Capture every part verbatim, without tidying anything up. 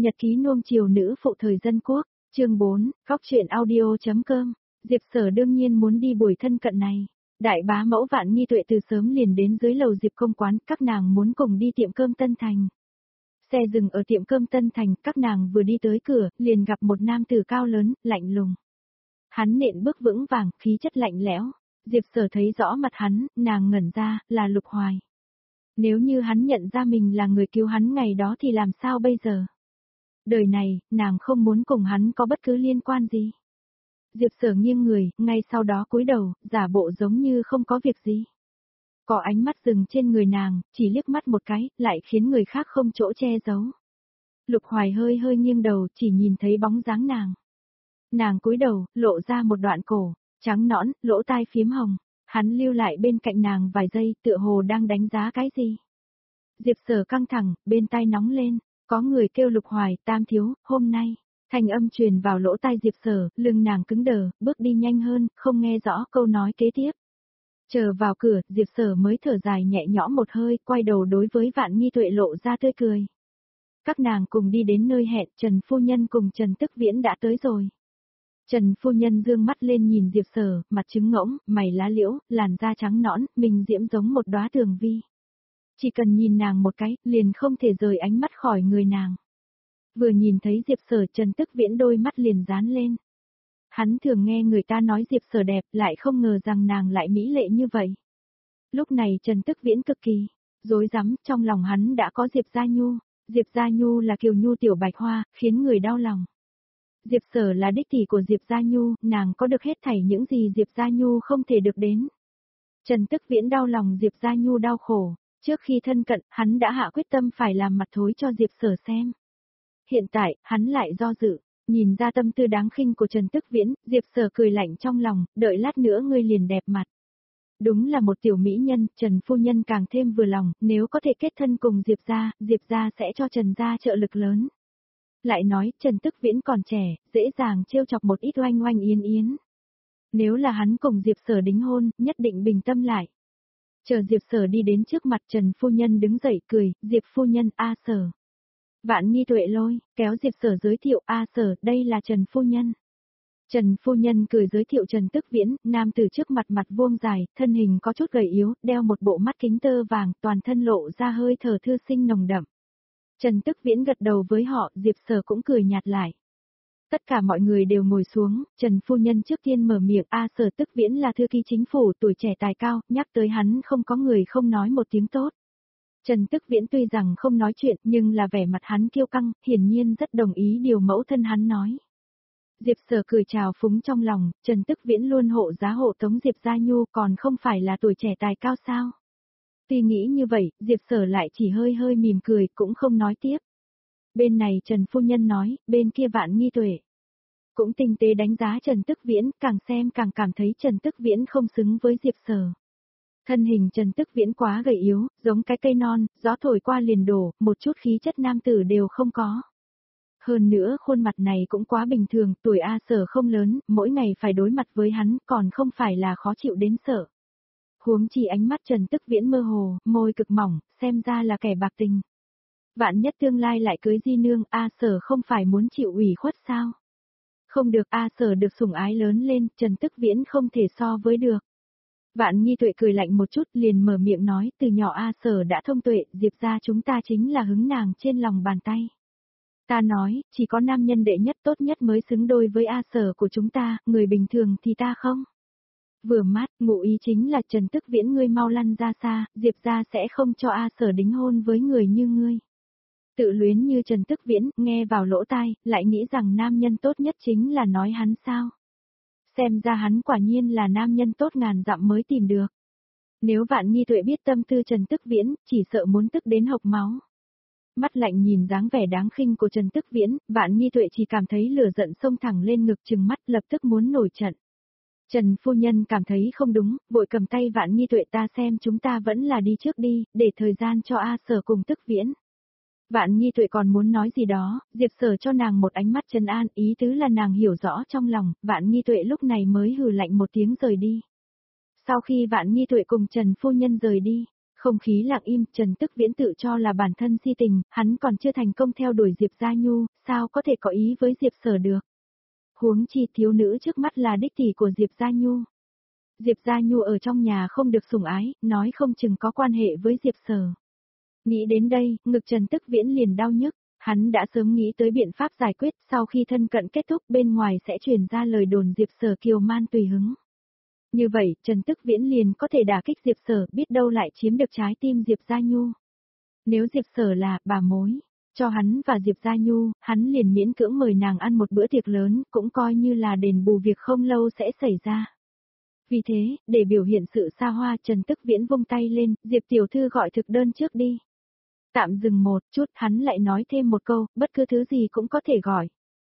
Nhật ký nuông chiều nữ phụ thời dân quốc, chương bốn, góc truyện audio.com. Diệp Sở đương nhiên muốn đi buổi thân cận này. Đại bá mẫu Vạn Nghi Tuệ từ sớm liền đến dưới lầu Diệp công quán, các nàng muốn cùng đi tiệm cơm Tân Thành. Xe dừng ở tiệm cơm Tân Thành, các nàng vừa đi tới cửa, liền gặp một nam tử cao lớn, lạnh lùng. Hắn nện bước vững vàng, khí chất lạnh lẽo. Diệp Sở thấy rõ mặt hắn, nàng ngẩn ra, là Lục Hoài. Nếu như hắn nhận ra mình là người cứu hắn ngày đó thì làm sao bây giờ? Đời này, nàng không muốn cùng hắn có bất cứ liên quan gì. Diệp Sở nghiêng người, ngay sau đó cúi đầu, giả bộ giống như không có việc gì. Có ánh mắt dừng trên người nàng, chỉ liếc mắt một cái, lại khiến người khác không chỗ che giấu. Lục Hoài hơi hơi nghiêng đầu, chỉ nhìn thấy bóng dáng nàng. Nàng cúi đầu, lộ ra một đoạn cổ, trắng nõn, lỗ tai phím hồng. Hắn lưu lại bên cạnh nàng vài giây, tựa hồ đang đánh giá cái gì. Diệp Sở căng thẳng, bên tai nóng lên, có người kêu Lục Hoài, Tam thiếu, hôm nay. Thanh âm truyền vào lỗ tai Diệp Sở, lưng nàng cứng đờ, bước đi nhanh hơn, không nghe rõ câu nói kế tiếp. Chờ vào cửa, Diệp Sở mới thở dài nhẹ nhõm một hơi, quay đầu đối với Vạn Nghi Tuệ lộ ra tươi cười. Các nàng cùng đi đến nơi hẹn, Trần Phu Nhân cùng Trần Tức Viễn đã tới rồi. Trần Phu Nhân dương mắt lên nhìn Diệp Sở, mặt trứng ngỗng, mày lá liễu, làn da trắng nõn, mình diễm giống một đóa tường vi. Chỉ cần nhìn nàng một cái, liền không thể rời ánh mắt khỏi người nàng. Vừa nhìn thấy Diệp Sở, Trần Tức Viễn đôi mắt liền dán lên. Hắn thường nghe người ta nói Diệp Sở đẹp, lại không ngờ rằng nàng lại mỹ lệ như vậy. Lúc này Trần Tức Viễn cực kỳ rối rắm, trong lòng hắn đã có Diệp Gia Nhu. Diệp Gia Nhu là kiều nhu tiểu bạch hoa, khiến người đau lòng. Diệp Sở là đích tỷ của Diệp Gia Nhu, nàng có được hết thảy những gì Diệp Gia Nhu không thể được đến. Trần Tức Viễn đau lòng Diệp Gia Nhu đau khổ, trước khi thân cận, hắn đã hạ quyết tâm phải làm mặt thối cho Diệp Sở xem. Hiện tại, hắn lại do dự, nhìn ra tâm tư đáng khinh của Trần Tức Viễn, Diệp Sở cười lạnh trong lòng, đợi lát nữa ngươi liền đẹp mặt. Đúng là một tiểu mỹ nhân, Trần Phu Nhân càng thêm vừa lòng, nếu có thể kết thân cùng Diệp Gia, Diệp Gia sẽ cho Trần Gia trợ lực lớn. Lại nói, Trần Tức Viễn còn trẻ, dễ dàng trêu chọc một ít oanh oanh yến yến. Nếu là hắn cùng Diệp Sở đính hôn, nhất định bình tâm lại. Chờ Diệp Sở đi đến trước mặt Trần Phu Nhân đứng dậy cười, Diệp Phu Nhân, A Sở. Vạn Nghi Tuệ lôi, kéo Diệp Sở giới thiệu, A Sở, đây là Trần Phu Nhân. Trần Phu Nhân cười giới thiệu Trần Tức Viễn, nam từ trước mặt mặt vuông dài, thân hình có chút gầy yếu, đeo một bộ mắt kính tơ vàng, toàn thân lộ ra hơi thở thư sinh nồng đậm. Trần Tức Viễn gật đầu với họ, Diệp Sở cũng cười nhạt lại. Tất cả mọi người đều ngồi xuống, Trần Phu Nhân trước tiên mở miệng, A Sở Tức Viễn là thư ký chính phủ, tuổi trẻ tài cao, nhắc tới hắn không có người không nói một tiếng tốt. Trần Tức Viễn tuy rằng không nói chuyện, nhưng là vẻ mặt hắn kiêu căng, hiển nhiên rất đồng ý điều mẫu thân hắn nói. Diệp Sở cười chào phúng trong lòng, Trần Tức Viễn luôn hộ giá hộ tống Diệp Gia Nhu, còn không phải là tuổi trẻ tài cao sao? Tuy nghĩ như vậy, Diệp Sở lại chỉ hơi hơi mỉm cười, cũng không nói tiếp. Bên này Trần Phu Nhân nói, bên kia Vạn Nghi Tuệ cũng tinh tế đánh giá Trần Tức Viễn, càng xem càng cảm thấy Trần Tức Viễn không xứng với Diệp Sở. Thân hình Trần Tức Viễn quá gầy yếu, giống cái cây non, gió thổi qua liền đổ, một chút khí chất nam tử đều không có. Hơn nữa khuôn mặt này cũng quá bình thường, tuổi A Sở không lớn, mỗi ngày phải đối mặt với hắn, còn không phải là khó chịu đến sợ. Huống chi ánh mắt Trần Tức Viễn mơ hồ, môi cực mỏng, xem ra là kẻ bạc tình. Vạn nhất tương lai lại cưới di nương, A Sở không phải muốn chịu ủy khuất sao? Không được, A Sở được sủng ái lớn lên, Trần Tức Viễn không thể so với được. Vạn Nghi Tuệ cười lạnh một chút, liền mở miệng nói, từ nhỏ A Sở đã thông tuệ, Diệp gia chúng ta chính là hứng nàng trên lòng bàn tay. Ta nói, chỉ có nam nhân đệ nhất tốt nhất mới xứng đôi với A Sở của chúng ta, người bình thường thì ta không. Vừa mát, ngụ ý chính là Trần Tức Viễn ngươi mau lăn ra xa, Diệp gia sẽ không cho A Sở đính hôn với người như ngươi. Tự luyến như Trần Tức Viễn, nghe vào lỗ tai, lại nghĩ rằng nam nhân tốt nhất chính là nói hắn sao. Xem ra hắn quả nhiên là nam nhân tốt ngàn dặm mới tìm được. Nếu Vạn Nghi Tuệ biết tâm tư Trần Tức Viễn, chỉ sợ muốn tức đến hộc máu. Mắt lạnh nhìn dáng vẻ đáng khinh của Trần Tức Viễn, Vạn Nghi Tuệ chỉ cảm thấy lửa giận xông thẳng lên ngực trừng mắt, lập tức muốn nổi trận. Trần Phu Nhân cảm thấy không đúng, vội cầm tay Vạn Nghi Tuệ, ta xem chúng ta vẫn là đi trước đi, để thời gian cho A Sở cùng Tức Viễn. Vạn Nghi Tuệ còn muốn nói gì đó, Diệp Sở cho nàng một ánh mắt trấn an, ý tứ là nàng hiểu rõ trong lòng, Vạn Nghi Tuệ lúc này mới hừ lạnh một tiếng rời đi. Sau khi Vạn Nghi Tuệ cùng Trần Phu Nhân rời đi, Không khí lặng im, Trần Tức Viễn tự cho là bản thân si tình, hắn còn chưa thành công theo đuổi Diệp Gia Nhu, sao có thể có ý với Diệp Sở được. Huống chi thiếu nữ trước mắt là đích tỷ của Diệp Gia Nhu. Diệp Gia Nhu ở trong nhà không được sủng ái, nói không chừng có quan hệ với Diệp Sở. Nghĩ đến đây, ngực Trần Tức Viễn liền đau nhức, hắn đã sớm nghĩ tới biện pháp giải quyết, sau khi thân cận kết thúc bên ngoài sẽ truyền ra lời đồn Diệp Sở kiều man tùy hứng. Như vậy, Trần Tức Viễn liền có thể đả kích Diệp Sở, biết đâu lại chiếm được trái tim Diệp Gia Nhu. Nếu Diệp Sở là bà mối, cho hắn và Diệp Gia Nhu, hắn liền miễn cưỡng mời nàng ăn một bữa tiệc lớn, cũng coi như là đền bù việc không lâu sẽ xảy ra. Vì thế, để biểu hiện sự xa hoa, Trần Tức Viễn vung tay lên, Diệp tiểu thư gọi thực đơn trước đi. Tạm dừng một chút, hắn lại nói thêm một câu, bất cứ thứ gì cũng có thể gọi.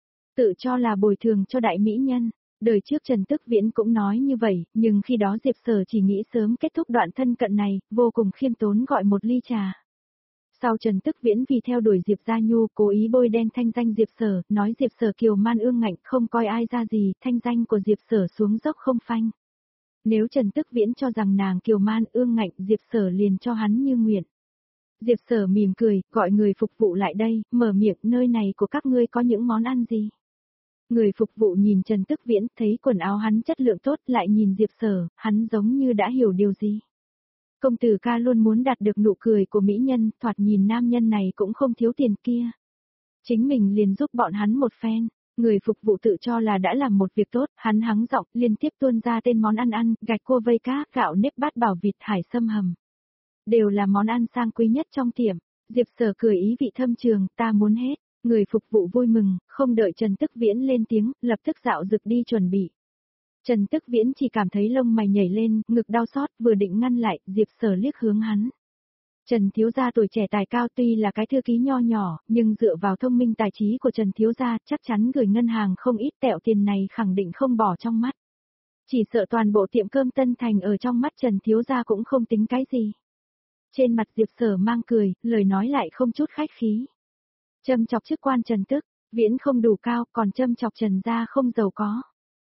Tự cho là bồi thường cho đại mỹ nhân. Đời trước Trần Tức Viễn cũng nói như vậy, nhưng khi đó Diệp Sở chỉ nghĩ sớm kết thúc đoạn thân cận này, vô cùng khiêm tốn gọi một ly trà. Sau Trần Tức Viễn vì theo đuổi Diệp Gia Nhu cố ý bôi đen thanh danh Diệp Sở, nói Diệp Sở kiều man ương ngạnh không coi ai ra gì, thanh danh của Diệp Sở xuống dốc không phanh. Nếu Trần Tức Viễn cho rằng nàng kiều man ương ngạnh, Diệp Sở liền cho hắn như nguyện. Diệp Sở mỉm cười, gọi người phục vụ lại đây, mở miệng, nơi này của các ngươi có những món ăn gì? Người phục vụ nhìn Trần Tức Viễn, thấy quần áo hắn chất lượng tốt, lại nhìn Diệp Sở, hắn giống như đã hiểu điều gì. Công tử ca luôn muốn đạt được nụ cười của mỹ nhân, thoạt nhìn nam nhân này cũng không thiếu tiền kia. Chính mình liền giúp bọn hắn một phen, người phục vụ tự cho là đã làm một việc tốt, hắn hắng giọng, liên tiếp tuôn ra tên món ăn ăn, gạch cua vây cá, gạo nếp bát bảo vịt hải sâm hầm. Đều là món ăn sang quý nhất trong tiệm. Diệp Sở cười ý vị thâm trường, ta muốn hết. Người phục vụ vui mừng, không đợi Trần Tức Viễn lên tiếng, lập tức dạo dực đi chuẩn bị. Trần Tức Viễn chỉ cảm thấy lông mày nhảy lên, ngực đau xót, vừa định ngăn lại, Diệp Sở liếc hướng hắn. Trần thiếu gia tuổi trẻ tài cao tuy là cái thư ký nho nhỏ, nhưng dựa vào thông minh tài trí của Trần thiếu gia, chắc chắn gửi ngân hàng không ít tẹo tiền này khẳng định không bỏ trong mắt. Chỉ sợ toàn bộ tiệm cơm Tân Thành ở trong mắt Trần thiếu gia cũng không tính cái gì. Trên mặt Diệp Sở mang cười, lời nói lại không chút khách khí. Châm chọc chức quan Trần Tức Viễn không đủ cao, còn châm chọc Trần gia không giàu có.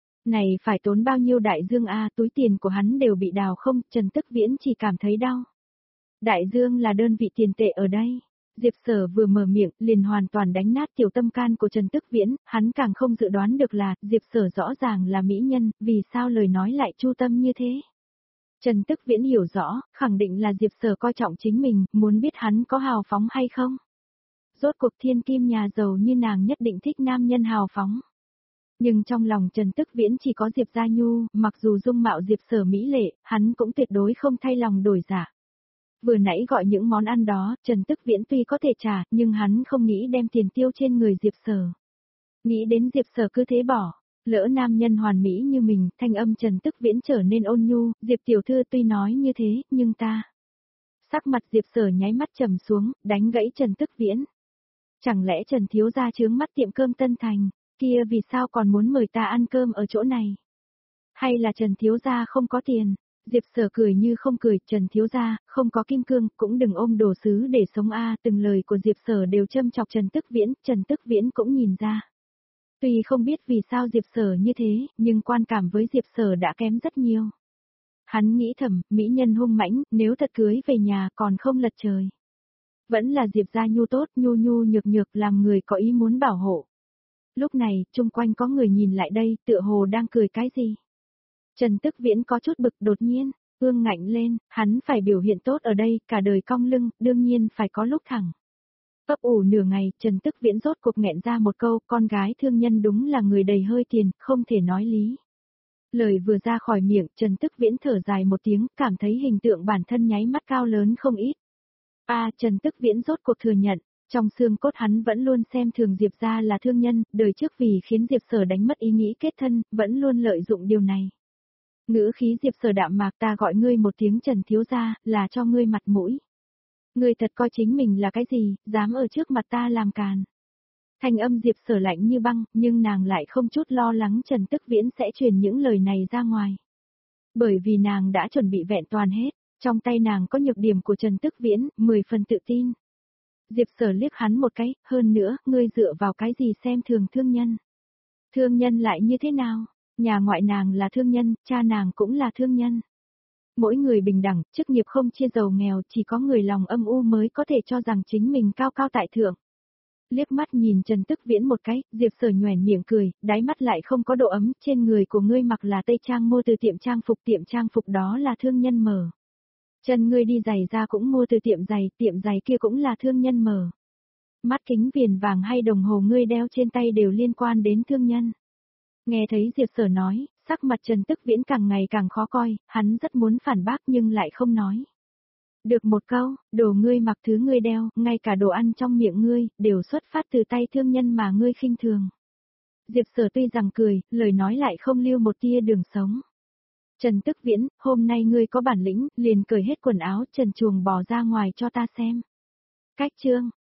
Này phải tốn bao nhiêu đại dương a, túi tiền của hắn đều bị đào không, Trần Tức Viễn chỉ cảm thấy đau. Đại dương là đơn vị tiền tệ ở đây. Diệp Sở vừa mở miệng, liền hoàn toàn đánh nát tiểu tâm can của Trần Tức Viễn, hắn càng không dự đoán được là, Diệp Sở rõ ràng là mỹ nhân, vì sao lời nói lại chu tâm như thế. Trần Tức Viễn hiểu rõ, khẳng định là Diệp Sở coi trọng chính mình, muốn biết hắn có hào phóng hay không. Rốt cuộc thiên kim nhà giàu như nàng nhất định thích nam nhân hào phóng. Nhưng trong lòng Trần Tức Viễn chỉ có Diệp Gia Nhu, mặc dù dung mạo Diệp Sở mỹ lệ, hắn cũng tuyệt đối không thay lòng đổi dạ. Vừa nãy gọi những món ăn đó, Trần Tức Viễn tuy có thể trả, nhưng hắn không nghĩ đem tiền tiêu trên người Diệp Sở. Nghĩ đến Diệp Sở cứ thế bỏ, lỡ nam nhân hoàn mỹ như mình, thanh âm Trần Tức Viễn trở nên ôn nhu, Diệp tiểu thư tuy nói như thế, nhưng ta. Sắc mặt Diệp Sở nháy mắt trầm xuống, đánh gãy Trần Tức Viễn. Chẳng lẽ Trần thiếu gia chướng mắt tiệm cơm Tân Thành, kia vì sao còn muốn mời ta ăn cơm ở chỗ này? Hay là Trần thiếu gia không có tiền? Diệp Sở cười như không cười, Trần thiếu gia, không có kim cương, cũng đừng ôm đồ sứ để sống a, từng lời của Diệp Sở đều châm chọc Trần Tức Viễn, Trần Tức Viễn cũng nhìn ra. Tuy không biết vì sao Diệp Sở như thế, nhưng quan cảm với Diệp Sở đã kém rất nhiều. Hắn nghĩ thầm, mỹ nhân hung mãnh, nếu thật cưới về nhà còn không lật trời. Vẫn là Diệp Gia Nhu tốt, nhu nhu nhược nhược làm người có ý muốn bảo hộ. Lúc này, chung quanh có người nhìn lại đây, tựa hồ đang cười cái gì. Trần Tức Viễn có chút bực đột nhiên, ương ngạnh lên, hắn phải biểu hiện tốt ở đây, cả đời cong lưng, đương nhiên phải có lúc thẳng. Ấp ủ nửa ngày, Trần Tức Viễn rốt cuộc nghẹn ra một câu, con gái thương nhân đúng là người đầy hơi tiền, không thể nói lý. Lời vừa ra khỏi miệng, Trần Tức Viễn thở dài một tiếng, cảm thấy hình tượng bản thân nháy mắt cao lớn không ít. A, à, Trần Tức Viễn rốt cuộc thừa nhận, trong xương cốt hắn vẫn luôn xem thường Diệp gia là thương nhân, đời trước vì khiến Diệp Sở đánh mất ý nghĩ kết thân, vẫn luôn lợi dụng điều này. Ngữ khí Diệp Sở đạm mạc, ta gọi ngươi một tiếng Trần thiếu gia, là cho ngươi mặt mũi. Ngươi thật coi chính mình là cái gì, dám ở trước mặt ta làm càn. Thanh âm Diệp Sở lạnh như băng, nhưng nàng lại không chút lo lắng Trần Tức Viễn sẽ truyền những lời này ra ngoài. Bởi vì nàng đã chuẩn bị vẹn toàn hết, trong tay nàng có nhược điểm của Trần Tức Viễn, mười phần tự tin. Diệp Sở liếc hắn một cái, hơn nữa, ngươi dựa vào cái gì xem thường thương nhân. Thương nhân lại như thế nào? Nhà ngoại nàng là thương nhân, cha nàng cũng là thương nhân. Mỗi người bình đẳng, chức nghiệp không chia giàu nghèo, chỉ có người lòng âm u mới có thể cho rằng chính mình cao cao tại thượng. Liếc mắt nhìn Trần Tức Viễn một cái, Diệp Sở nhoẻn miệng cười, đáy mắt lại không có độ ấm, trên người của ngươi mặc là tây trang mua từ tiệm trang phục, tiệm trang phục đó là thương nhân mở. Chân ngươi đi giày ra cũng mua từ tiệm giày, tiệm giày kia cũng là thương nhân mở. Mắt kính viền vàng hay đồng hồ ngươi đeo trên tay đều liên quan đến thương nhân. Nghe thấy Diệp Sở nói, sắc mặt Trần Tức Viễn càng ngày càng khó coi, hắn rất muốn phản bác nhưng lại không nói. Được một câu, đồ ngươi mặc thứ ngươi đeo, ngay cả đồ ăn trong miệng ngươi, đều xuất phát từ tay thương nhân mà ngươi khinh thường. Diệp Sở tuy rằng cười, lời nói lại không lưu một tia đường sống. Trần Tức Viễn, hôm nay ngươi có bản lĩnh, liền cởi hết quần áo trần truồng bò ra ngoài cho ta xem. Cách chương,